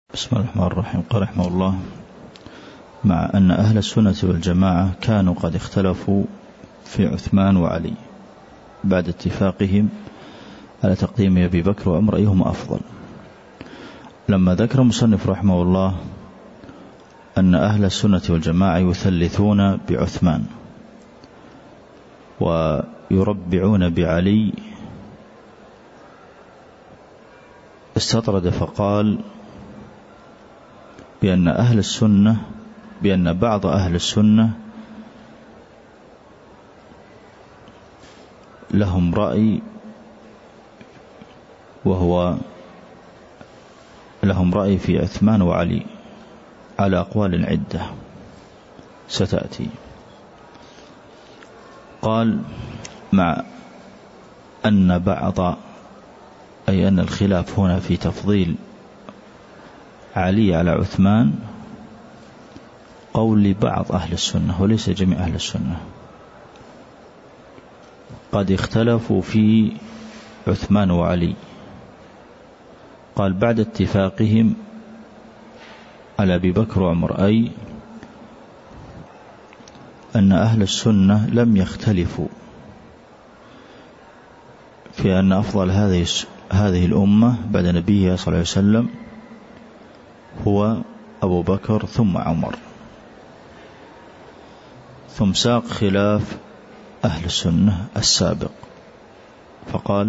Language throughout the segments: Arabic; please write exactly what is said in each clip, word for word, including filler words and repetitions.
بسم الله الرحمن الرحيم. قال رحمه الله: مع أن أهل السنة والجماعة كانوا قد اختلفوا في عثمان وعلي بعد اتفاقهم على تقديم أبي بكر وعمر أيهما أفضل، لما ذكر المصنف رحمه الله أن أهل السنة والجماعة يثلثون بعثمان ويربعون بعلي، استطرد فقال بأن أهل السنة بأن بعض أهل السنة لهم رأي، وهو لهم رأي في عثمان وعلي على أقوال عدة ستأتي. قال: مع أن بعض أي أن الخلاف هنا في تفضيل علي على عثمان قول لبعض أهل السنة وليس جميع أهل السنة، قد اختلفوا في عثمان وعلي. قال: بعد اتفاقهم على أبي بكر وعمر، أي أن أهل السنة لم يختلفوا في أن أفضل هذه هذه الأمة بعد نبيها صلى الله عليه وسلم هو أبو بكر ثم عمر، ثم ساق خلاف أهل السنة السابق فقال: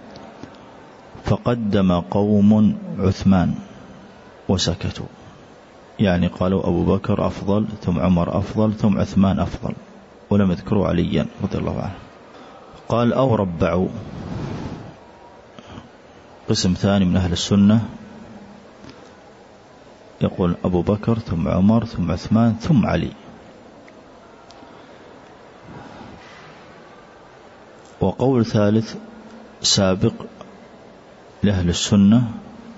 فقدم قوم عثمان وسكتوا، يعني قالوا أبو بكر أفضل ثم عمر أفضل ثم عثمان أفضل، ولم يذكروا عليا رضي الله عنه. قال: أو ربعوا، قسم ثاني من أهل السنة يقول أبو بكر ثم عمر ثم عثمان ثم علي. وقول ثالث سابق لأهل السنة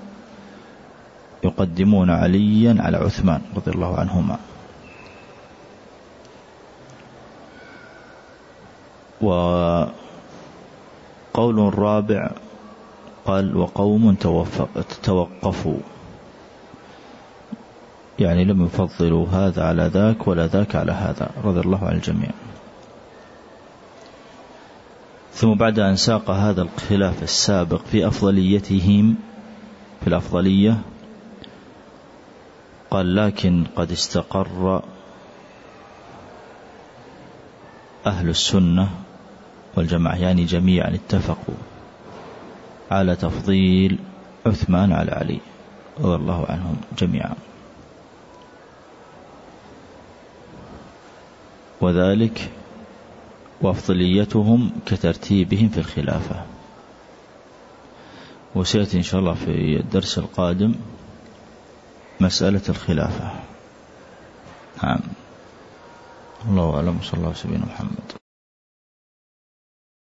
يقدمون عليا على عثمان رضي الله عنهما. وقول رابع قال: وقوم توقفوا، يعني لم يفضلوا هذا على ذاك ولا ذاك على هذا رضي الله عن الجميع. ثم بعد أن ساق هذا الخلاف السابق في أفضليتهم في الأفضلية قال: لكن قد استقر أهل السنة والجماعة، يعني جميعا اتفقوا على تفضيل عثمان على علي رضي الله عنهم جميعا، وذلك وأفضليتهم كترتيبهم في الخلافة. وسيأتي إن شاء الله في الدرس القادم مسألة الخلافة. نعم. الله أعلم. صلى الله عليه وسلم محمد.